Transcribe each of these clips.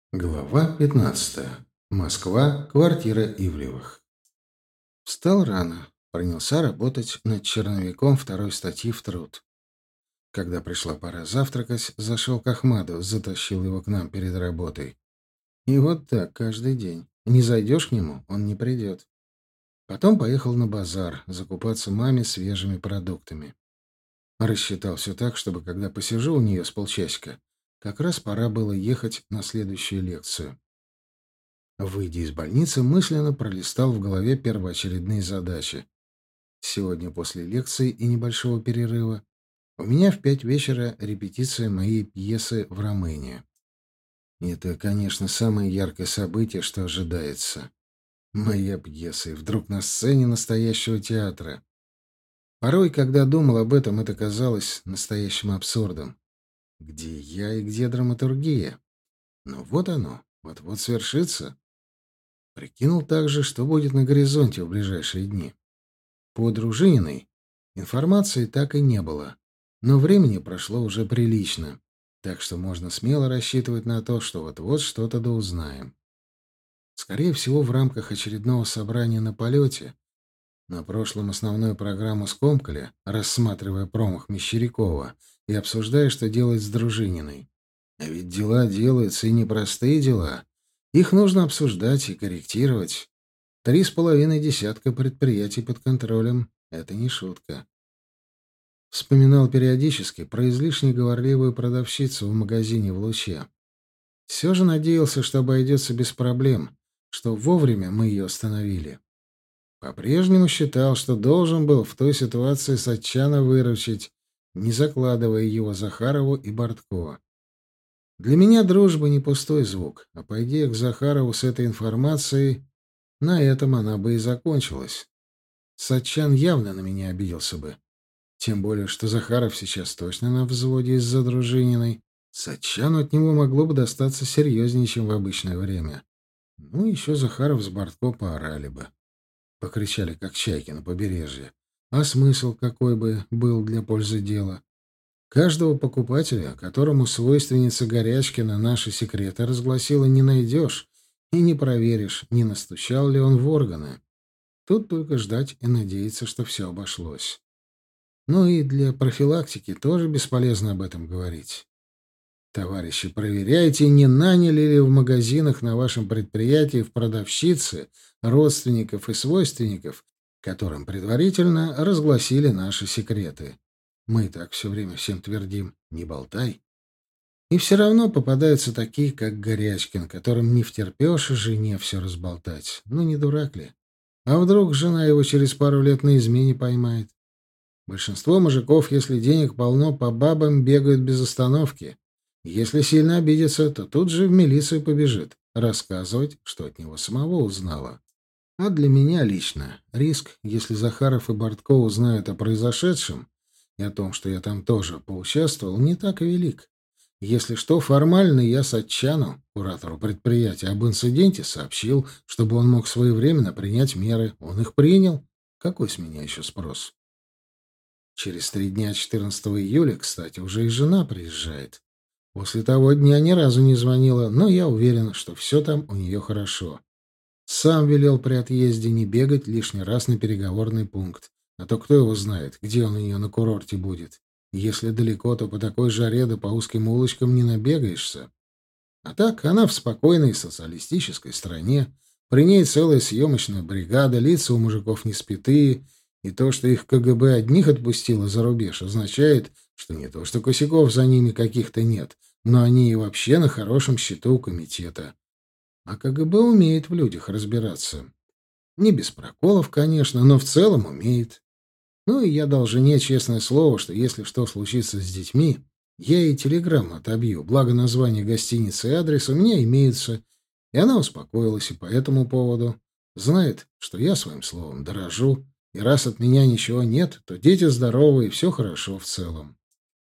Глава 15. Москва. Квартира Ивлевых. Встал рано. Принялся работать над черновиком второй статьи в труд. Когда пришла пора завтракать, зашел к Ахмаду, затащил его к нам перед работой. И вот так каждый день. Не зайдешь к нему, он не придет. Потом поехал на базар, закупаться маме свежими продуктами. Рассчитал все так, чтобы, когда посижу у нее с полчасика, как раз пора было ехать на следующую лекцию. Выйдя из больницы, мысленно пролистал в голове первоочередные задачи. Сегодня после лекции и небольшого перерыва у меня в 5 вечера репетиция моей пьесы в Румынии. Это, конечно, самое яркое событие, что ожидается. Моя пьеса, и вдруг на сцене настоящего театра. Порой, когда думал об этом, это казалось настоящим абсурдом. Где я и где драматургия? Но вот оно, вот-вот свершится. Прикинул также, что будет на горизонте в ближайшие дни. По Дружининой информации так и не было, но времени прошло уже прилично, так что можно смело рассчитывать на то, что вот-вот что-то да узнаем. Скорее всего, в рамках очередного собрания на полете. На прошлом основную программу скомкали, рассматривая промах Мещерякова и обсуждая, что делать с Дружининой. А ведь дела делаются и непростые дела. Их нужно обсуждать и корректировать. 3,5 десятка предприятий под контролем — это не шутка. Вспоминал периодически про излишне говорливую продавщицу в магазине в Луче. Все же надеялся, что обойдется без проблем, что вовремя мы ее остановили. По-прежнему считал, что должен был в той ситуации Сатчана выручить, не закладывая его Захарову и Бортко. Для меня дружба не пустой звук, а пойди я к Захарову с этой информацией, на этом она бы и закончилась. Сатчан явно на меня обиделся бы. Тем более, что Захаров сейчас точно на взводе из-за Дружининой. Сатчану от него могло бы достаться серьезнее, чем в обычное время. Ну, еще Захаров с Бортко поорали бы. Покричали, как чайки на побережье. А смысл какой бы был для пользы дела? Каждого покупателя, которому свойственница Горячкина наши секреты разгласила, не найдешь и не проверишь, не настучал ли он в органы. Тут только ждать и надеяться, что все обошлось. Ну и для профилактики тоже бесполезно об этом говорить. Товарищи, проверяйте, не наняли ли в магазинах на вашем предприятии в продавщицы родственников и свойственников, которым предварительно разгласили наши секреты. Мы и так все время всем твердим: не болтай. И все равно попадаются такие, как Горячкин, которым не втерпешь жене все разболтать. Ну, не дурак ли? А вдруг жена его через пару лет на измене поймает? Большинство мужиков, если денег полно, по бабам бегают без остановки. Если сильно обидится, то тут же в милицию побежит, рассказывать, что от него самого узнала. А для меня лично риск, если Захаров и Бортко узнают о произошедшем и о том, что я там тоже поучаствовал, не так и велик. Если что, формально я Сатчану, куратору предприятия, об инциденте сообщил, чтобы он мог своевременно принять меры. Он их принял. Какой с меня еще спрос? Через 3 дня, 14 июля, кстати, уже и жена приезжает. После того дня ни разу не звонила, но я уверен, что все там у нее хорошо. Сам велел при отъезде не бегать лишний раз на переговорный пункт. А то кто его знает, где он у нее на курорте будет. Если далеко, то по такой жаре да по узким улочкам не набегаешься. А так, она в спокойной социалистической стране. При ней целая съемочная бригада, лица у мужиков не спятые. И то, что их КГБ одних отпустило за рубеж, означает, что не то, что косяков за ними каких-то нет, но они и вообще на хорошем счету у комитета. А КГБ умеет в людях разбираться. Не без проколов, конечно, но в целом умеет. Ну и я дал жене честное слово, что если что случится с детьми, я ей телеграмму отобью, благо название гостиницы и адрес у меня имеются, и она успокоилась и по этому поводу. Знает, что я своим словом дорожу, и раз от меня ничего нет, то дети здоровы и все хорошо в целом.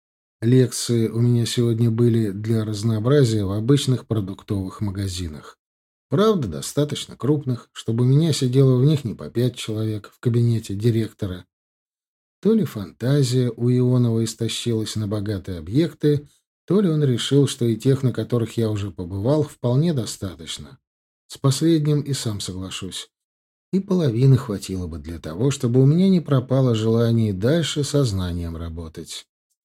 Лекции у меня сегодня были для разнообразия в обычных продуктовых магазинах. Правда, достаточно крупных, чтобы у меня сидело в них не по 5 человек в кабинете директора. То ли фантазия у Ионова истощилась на богатые объекты, то ли он решил, что и тех, на которых я уже побывал, вполне достаточно. С последним и сам соглашусь. И половины хватило бы для того, чтобы у меня не пропало желание и дальше сознанием работать.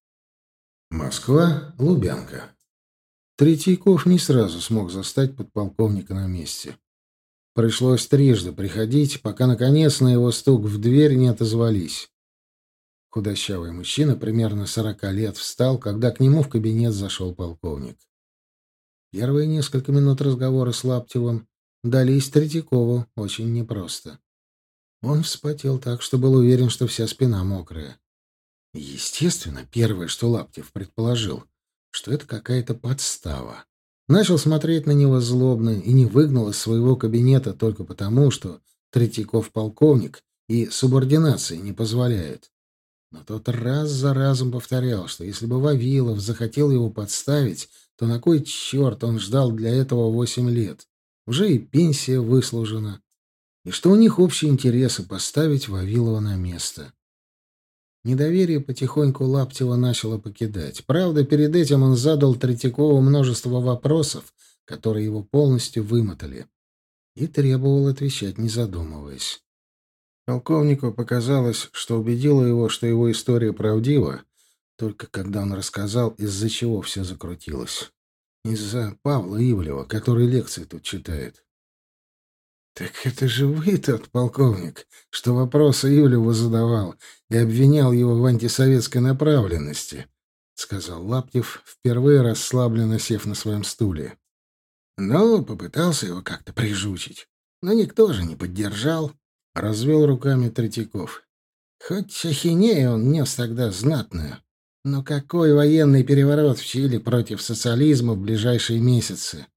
Москва, Лубянка. Третьяков не сразу смог застать подполковника на месте. Пришлось трижды приходить, пока, наконец, на его стук в дверь не отозвались. Худощавый мужчина, примерно 40 лет, встал, когда к нему в кабинет зашел полковник. Первые несколько минут разговора с Лаптевым дались Третьякову очень непросто. Он вспотел так, что был уверен, что вся спина мокрая. Естественно, первое, что Лаптев предположил, что это какая-то подстава. Начал смотреть на него злобно и не выгнал из своего кабинета только потому, что Третьяков полковник и субординации не позволяет. Но тот раз за разом повторял, что если бы Вавилов захотел его подставить, то на кой черт он ждал для этого 8 лет? Уже и пенсия выслужена. И что у них общие интересы поставить Вавилова на место. Недоверие потихоньку Лаптева начало покидать. Правда, перед этим он задал Третьякову множество вопросов, которые его полностью вымотали, и требовал отвечать, не задумываясь. Полковнику показалось, что убедило его, что его история правдива, только когда он рассказал, из-за чего все закрутилось. Из-за Павла Ивлева, который лекции тут читает. «Так это же вы тот полковник, что вопросы Ивлеву задавал и обвинял его в антисоветской направленности», — сказал Лаптев, впервые расслабленно сев на своем стуле. «Ну, попытался его как-то прижучить, но никто же не поддержал», — развел руками Третьяков. «Хоть ахинею он нес тогда знатную, но какой военный переворот в Чили против социализма в ближайшие месяцы?»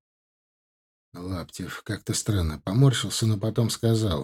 Лаптев как-то странно поморщился, но потом сказал.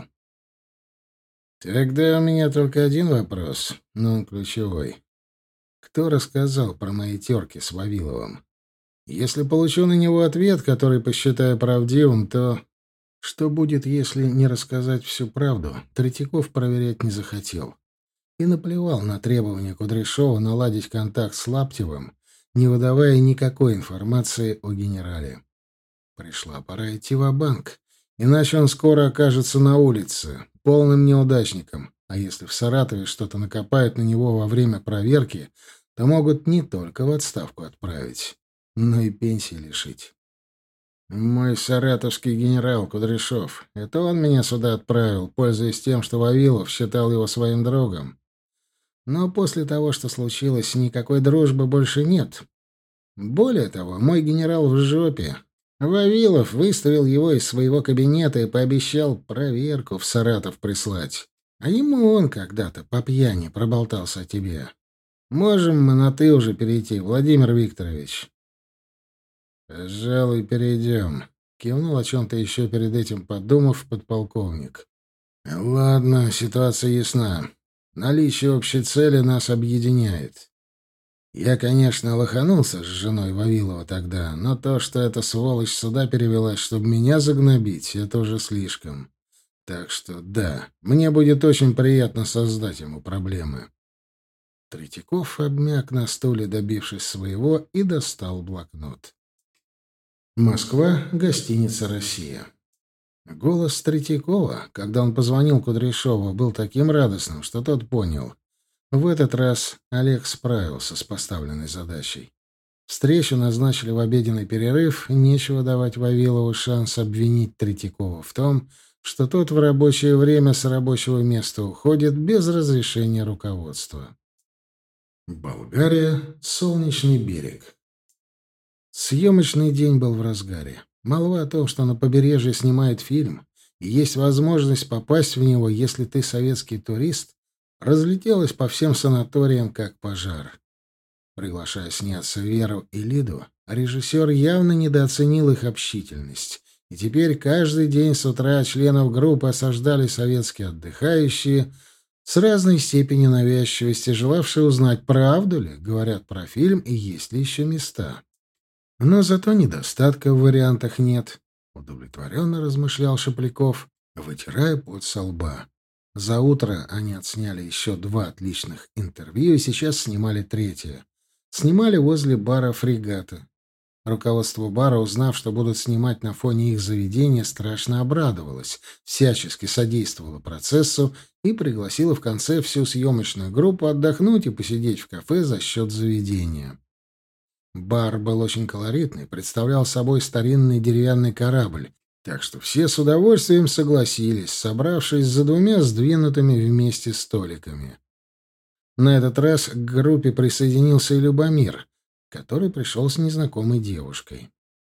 «Тогда у меня только один вопрос, но он ключевой. Кто рассказал про мои терки с Вавиловым? Если получу на него ответ, который посчитаю правдивым, то... Что будет, если не рассказать всю правду?» Третьяков проверять не захотел. И наплевал на требования Кудряшова наладить контакт с Лаптевым, не выдавая никакой информации о генерале. Пришла пора идти ва-банк, иначе он скоро окажется на улице, полным неудачником, а если в Саратове что-то накопают на него во время проверки, то могут не только в отставку отправить, но и пенсии лишить. Мой саратовский генерал Кудряшов, это он меня сюда отправил, пользуясь тем, что Вавилов считал его своим другом. Но после того, что случилось, никакой дружбы больше нет. Более того, мой генерал в жопе. Вавилов выставил его из своего кабинета и пообещал проверку в Саратов прислать. А ему он когда-то по пьяни проболтался о тебе. Можем мы на «ты» уже перейти, Владимир Викторович?» «Пожалуй, перейдем», — кивнул, о чем-то еще перед этим подумав, подполковник. «Ладно, ситуация ясна. Наличие общей цели нас объединяет. Я, конечно, лоханулся с женой Вавилова тогда, но то, что эта сволочь сюда перевелась, чтобы меня загнобить, это уже слишком. Так что, да, мне будет очень приятно создать ему проблемы». Третьяков обмяк на стуле, добившись своего, и достал блокнот. Москва, гостиница «Россия». Голос Третьякова, когда он позвонил Кудряшову, был таким радостным, что тот понял. В этот раз Олег справился с поставленной задачей. Встречу назначили в обеденный перерыв, нечего давать Вавилову шанс обвинить Третьякова в том, что тот в рабочее время с рабочего места уходит без разрешения руководства. Болгария, Солнечный берег. Съемочный день был в разгаре. Молва о том, что на побережье снимают фильм, и есть возможность попасть в него, если ты советский турист, разлетелась по всем санаториям, как пожар. Приглашая сняться Веру и Лиду, режиссер явно недооценил их общительность. И теперь каждый день с утра членов группы осаждали советские отдыхающие с разной степенью навязчивости, желавшие узнать, правду ли говорят про фильм и есть ли еще места. Но зато недостатка в вариантах нет, — удовлетворенно размышлял Шепляков, вытирая пот со лба. За утро они отсняли еще 2 отличных интервью и сейчас снимали 3-е. Снимали возле бара «Фрегата». Руководство бара, узнав, что будут снимать на фоне их заведения, страшно обрадовалось, всячески содействовало процессу и пригласило в конце всю съемочную группу отдохнуть и посидеть в кафе за счет заведения. Бар был очень колоритный, представлял собой старинный деревянный корабль, так что все с удовольствием согласились, собравшись за двумя сдвинутыми вместе столиками. На этот раз к группе присоединился и Любомир, который пришел с незнакомой девушкой.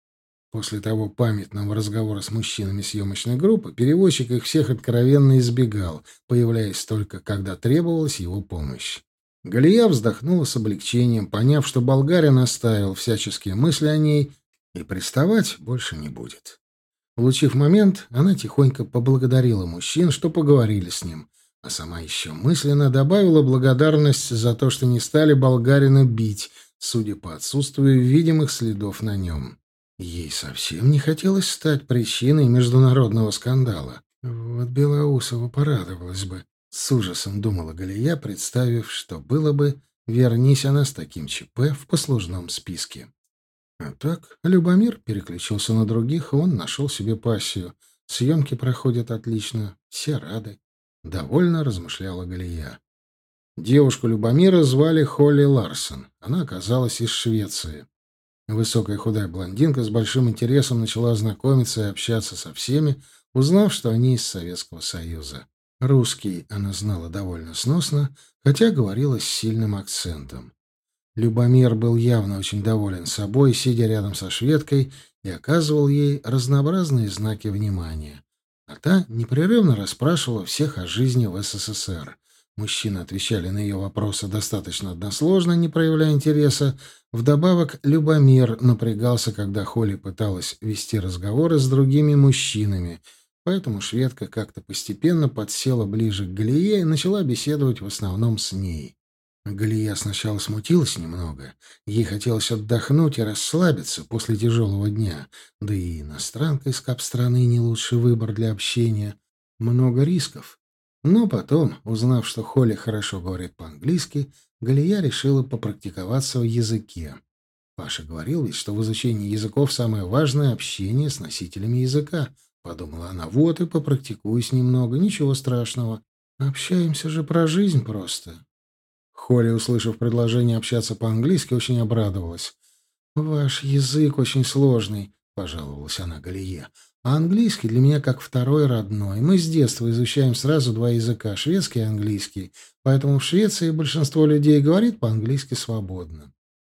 После того памятного разговора с мужчинами съемочной группы переводчик их всех откровенно избегал, появляясь только, когда требовалась его помощь. Галия вздохнула с облегчением, поняв, что болгарин оставил всяческие мысли о ней и приставать больше не будет. Улучив момент, она тихонько поблагодарила мужчин, что поговорили с ним, а сама еще мысленно добавила благодарность за то, что не стали болгарина бить, судя по отсутствию видимых следов на нем. Ей совсем не хотелось стать причиной международного скандала. Вот Белоусова порадовалась бы. С ужасом думала Галия, представив, что было бы, вернись она с таким ЧП в послужном списке. А так, Любомир переключился на других, и он нашел себе пассию. Съемки проходят отлично, все рады. Довольно размышляла Галия. Девушку Любомира звали Холли Ларсон. Она оказалась из Швеции. Высокая худая блондинка с большим интересом начала знакомиться и общаться со всеми, узнав, что они из Советского Союза. Русский она знала довольно сносно, хотя говорила с сильным акцентом. Любомир был явно очень доволен собой, сидя рядом со шведкой, и оказывал ей разнообразные знаки внимания. А та непрерывно расспрашивала всех о жизни в СССР. Мужчины отвечали на ее вопросы достаточно односложно, не проявляя интереса. Вдобавок, Любомир напрягался, когда Холли пыталась вести разговоры с другими мужчинами, поэтому шведка как-то постепенно подсела ближе к Галие и начала беседовать в основном с ней. Галия сначала смутилась немного. Ей хотелось отдохнуть и расслабиться после тяжелого дня. Да и иностранка из кап-страны не лучший выбор для общения. Много рисков. Но потом, узнав, что Холли хорошо говорит по-английски, Галия решила попрактиковаться в языке. Паша говорил ведь, что в изучении языков самое важное — общение с носителями языка. Подумала она, вот и попрактикуюсь немного, ничего страшного. Общаемся же про жизнь просто. Холли, услышав предложение общаться по-английски, очень обрадовалась. «Ваш язык очень сложный», — пожаловалась она Галие. «А английский для меня как второй родной. Мы с детства изучаем сразу два языка — шведский и английский. Поэтому в Швеции большинство людей говорит по-английски свободно».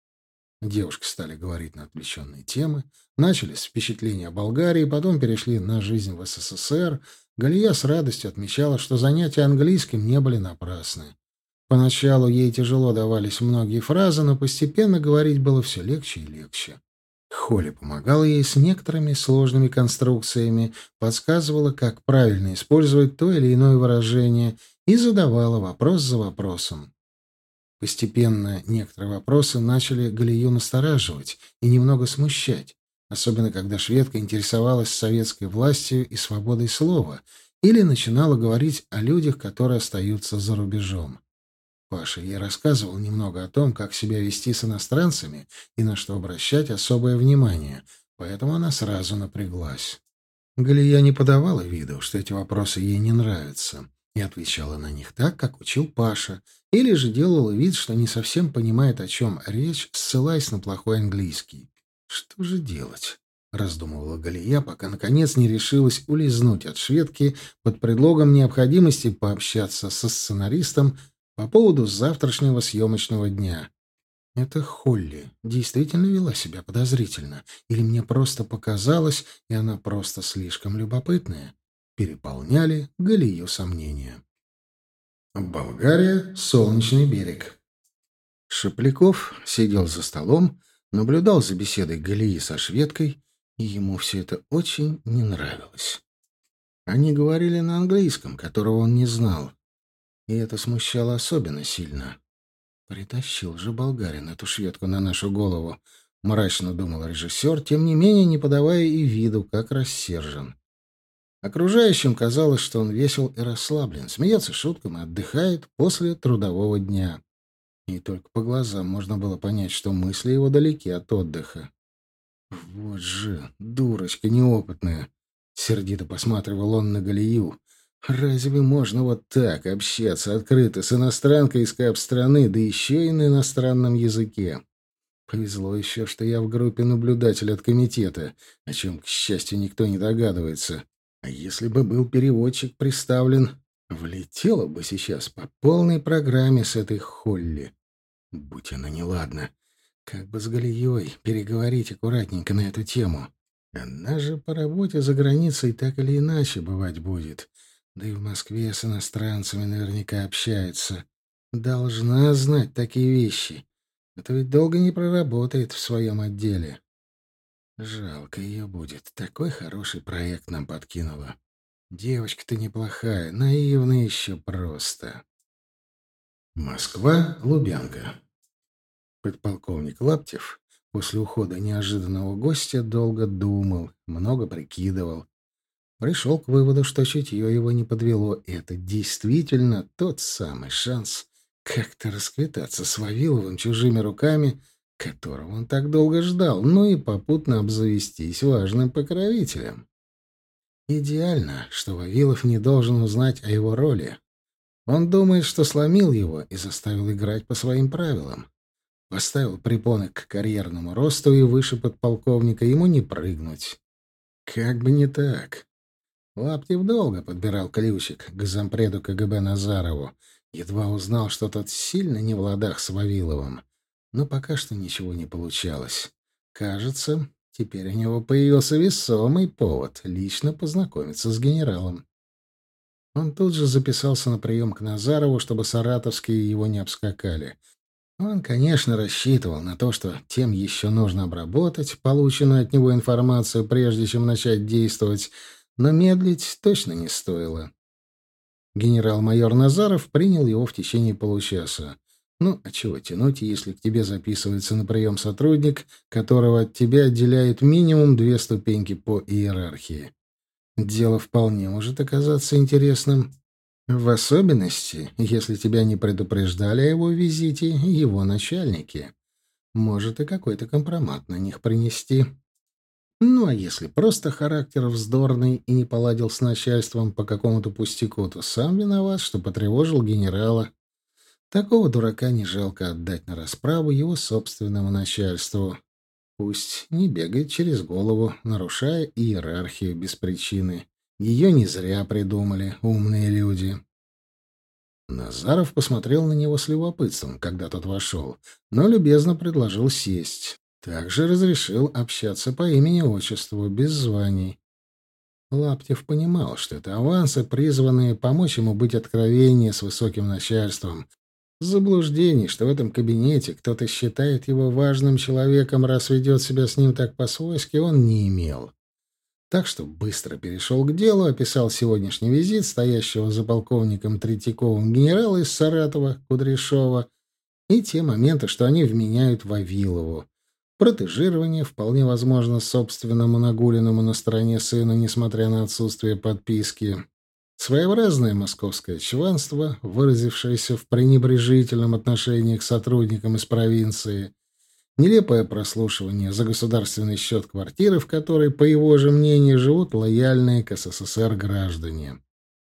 Девушки стали говорить на отвлеченные темы, начали с впечатления о Болгарии, потом перешли на жизнь в СССР. Галия с радостью отмечала, что занятия английским не были напрасны. Поначалу ей тяжело давались многие фразы, но постепенно говорить было все легче и легче. Холли помогала ей с некоторыми сложными конструкциями, подсказывала, как правильно использовать то или иное выражение, и задавала вопрос за вопросом. Постепенно некоторые вопросы начали Галию настораживать и немного смущать, особенно когда шведка интересовалась советской властью и свободой слова или начинала говорить о людях, которые остаются за рубежом. Паша ей рассказывал немного о том, как себя вести с иностранцами и на что обращать особое внимание, поэтому она сразу напряглась. Галия не подавала виду, что эти вопросы ей не нравятся, и отвечала на них так, как учил Паша, или же делала вид, что не совсем понимает, о чем речь, ссылаясь на плохой английский. «Что же делать?» — раздумывала Галия, пока, наконец, не решилась улизнуть от шведки под предлогом необходимости пообщаться со сценаристом по поводу завтрашнего съемочного дня. Это Холли действительно вела себя подозрительно, или мне просто показалось, и она просто слишком любопытная? Переполняли Галию сомнения. Болгария, Солнечный берег. Шепляков сидел за столом, наблюдал за беседой Галии со шведкой, и ему все это очень не нравилось. Они говорили на английском, которого он не знал, и это смущало особенно сильно. «Притащил же болгарин эту шведку на нашу голову», — мрачно думал режиссер, тем не менее не подавая и виду, как рассержен. Окружающим казалось, что он весел и расслаблен, смеется шуткам и отдыхает после трудового дня. И только по глазам можно было понять, что мысли его далеки от отдыха. «Вот же, дурочка неопытная!» — сердито посматривал он на Галию. «Разве можно вот так общаться открыто с иностранкой из кап-страны, да еще и на иностранном языке? Повезло еще, что я в группе наблюдатель от комитета, о чем, к счастью, никто не догадывается. А если бы был переводчик приставлен, влетела бы сейчас по полной программе с этой Холли. Будь она неладна. Как бы с Галией переговорить аккуратненько на эту тему. Она же по работе за границей так или иначе бывать будет. Да и в Москве с иностранцами наверняка общается. Должна знать такие вещи. Это ведь долго не проработает в своем отделе. Жалко ее будет. Такой хороший проект нам подкинула. Девочка-то неплохая, наивная еще просто. Москва, Лубянка. Подполковник Лаптев после ухода неожиданного гостя долго думал, много прикидывал. Пришел к выводу, что чутье его не подвело. Это действительно тот самый шанс как-то расквитаться с Вавиловым чужими руками, которого он так долго ждал, ну и попутно обзавестись важным покровителем. Идеально, что Вавилов не должен узнать о его роли. Он думает, что сломил его и заставил играть по своим правилам. Поставил препоны к карьерному росту, и выше подполковника ему не прыгнуть. Как бы не так. Лаптев долго подбирал ключик к зампреду КГБ Назарову. Едва узнал, что тот сильно не в ладах с Вавиловым. Но пока что ничего не получалось. Кажется, теперь у него появился весомый повод лично познакомиться с генералом. Он тут же записался на прием к Назарову, чтобы саратовские его не обскакали. Он, конечно, рассчитывал на то, что тем еще нужно обработать полученную от него информацию, прежде чем начать действовать, но медлить точно не стоило. Генерал-майор Назаров принял его в течение получаса. Ну, а чего тянуть, если к тебе записывается на прием сотрудник, которого от тебя отделяет минимум 2 ступеньки по иерархии? Дело вполне может оказаться интересным. В особенности, если тебя не предупреждали о его визите его начальники. Может и какой-то компромат на них принести. Ну, а если просто характер вздорный и не поладил с начальством по какому-то пустяку, то сам виноват, что потревожил генерала. Такого дурака не жалко отдать на расправу его собственному начальству. Пусть не бегает через голову, нарушая иерархию без причины. Ее не зря придумали умные люди. Назаров посмотрел на него с любопытством, когда тот вошел, но любезно предложил сесть. Также разрешил общаться по имени-отчеству, без званий. Лаптев понимал, что это авансы, призванные помочь ему быть откровеннее с высоким начальством. Заблуждений, что в этом кабинете кто-то считает его важным человеком, раз ведет себя с ним так по-свойски, он не имел. Так что быстро перешел к делу, описал сегодняшний визит стоящего за полковником Третьяковым генерала из Саратова, Кудряшова, и те моменты, что они вменяют Вавилову. Протежирование, вполне возможно, собственному нагуленному на стороне сыну, несмотря на отсутствие подписки. Своеобразное московское чванство, выразившееся в пренебрежительном отношении к сотрудникам из провинции. Нелепое прослушивание за государственный счет квартиры, в которой, по его же мнению, живут лояльные к СССР граждане.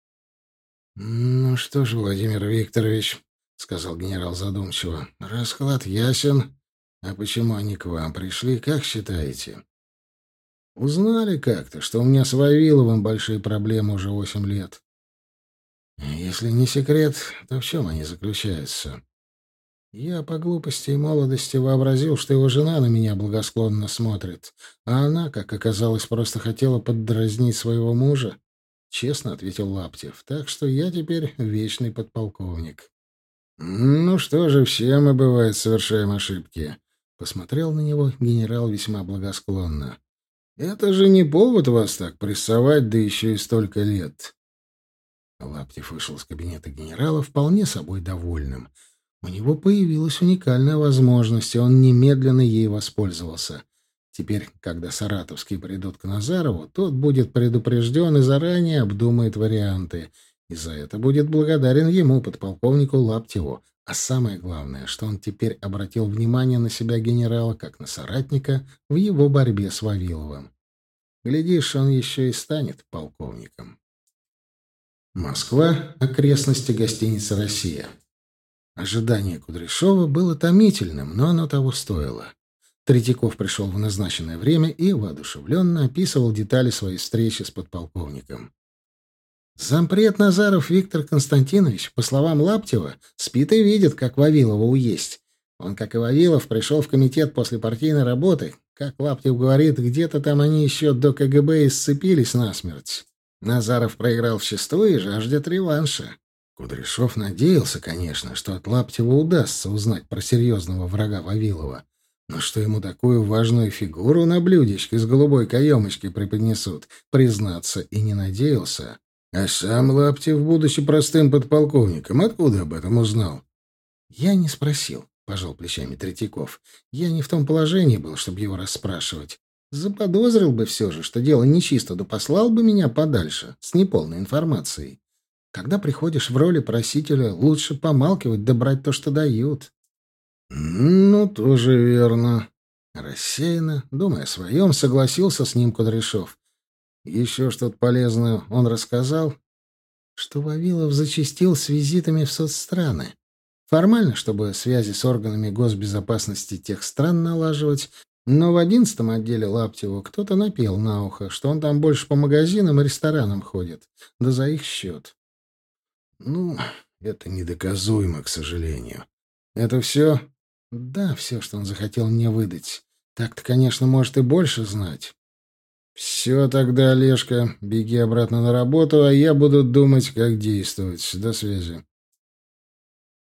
«Ну что ж, Владимир Викторович», — сказал генерал задумчиво, — «расклад ясен. А почему они к вам пришли, как считаете?» «Узнали как-то, что у меня с Вавиловым большие проблемы уже 8 лет». «Если не секрет, то в чем они заключаются?» «Я по глупости и молодости вообразил, что его жена на меня благосклонно смотрит, а она, как оказалось, просто хотела поддразнить своего мужа», — честно ответил Лаптев. «Так что я теперь вечный подполковник». «Ну что же, все мы, бывает, совершаем ошибки», — посмотрел на него генерал весьма благосклонно. «Это же не повод вас так прессовать, да еще и столько лет». Лаптев вышел из кабинета генерала вполне собой довольным. У него появилась уникальная возможность, и он немедленно ей воспользовался. Теперь, когда саратовские придут к Назарову, тот будет предупрежден и заранее обдумает варианты. И за это будет благодарен ему, подполковнику Лаптеву. А самое главное, что он теперь обратил внимание на себя генерала как на соратника в его борьбе с Вавиловым. Глядишь, он еще и станет полковником. Москва. Окрестности гостиницы «Россия». Ожидание Кудряшова было томительным, но оно того стоило. Третьяков пришел в назначенное время и воодушевленно описывал детали своей встречи с подполковником. Зампред Назаров Виктор Константинович, по словам Лаптева, спит и видит, как Вавилова уесть. Он, как и Вавилов, пришел в комитет после партийной работы. Как Лаптев говорит, где-то там они еще до КГБ и сцепились насмерть. Назаров проиграл вчистую и жаждет реванша. Кудряшов надеялся, конечно, что от Лаптева удастся узнать про серьезного врага Вавилова. Но что ему такую важную фигуру на блюдечке с голубой каемочкой преподнесут, признаться и не надеялся. А сам Лаптев, будучи простым подполковником, откуда об этом узнал? Я не спросил, пожал плечами Третьяков. Я не в том положении был, чтобы его расспрашивать. Заподозрил бы все же, что дело нечисто, да послал бы меня подальше, с неполной информацией. Когда приходишь в роли просителя, лучше помалкивать да брать то, что дают. Ну, тоже верно. Рассеянно, думая о своем, согласился с ним Кудряшов. Еще что-то полезное он рассказал, что Вавилов зачастил с визитами в соцстраны. Формально, чтобы связи с органами госбезопасности тех стран налаживать, но в 11-м отделе Лаптеву кто-то напел на ухо, что он там больше по магазинам и ресторанам ходит, да за их счет. Ну, это недоказуемо, к сожалению. Это все? Да, все, что он захотел мне выдать. Так-то, конечно, может и больше знать. «Все тогда, Олежка, беги обратно на работу, а я буду думать, как действовать. До связи».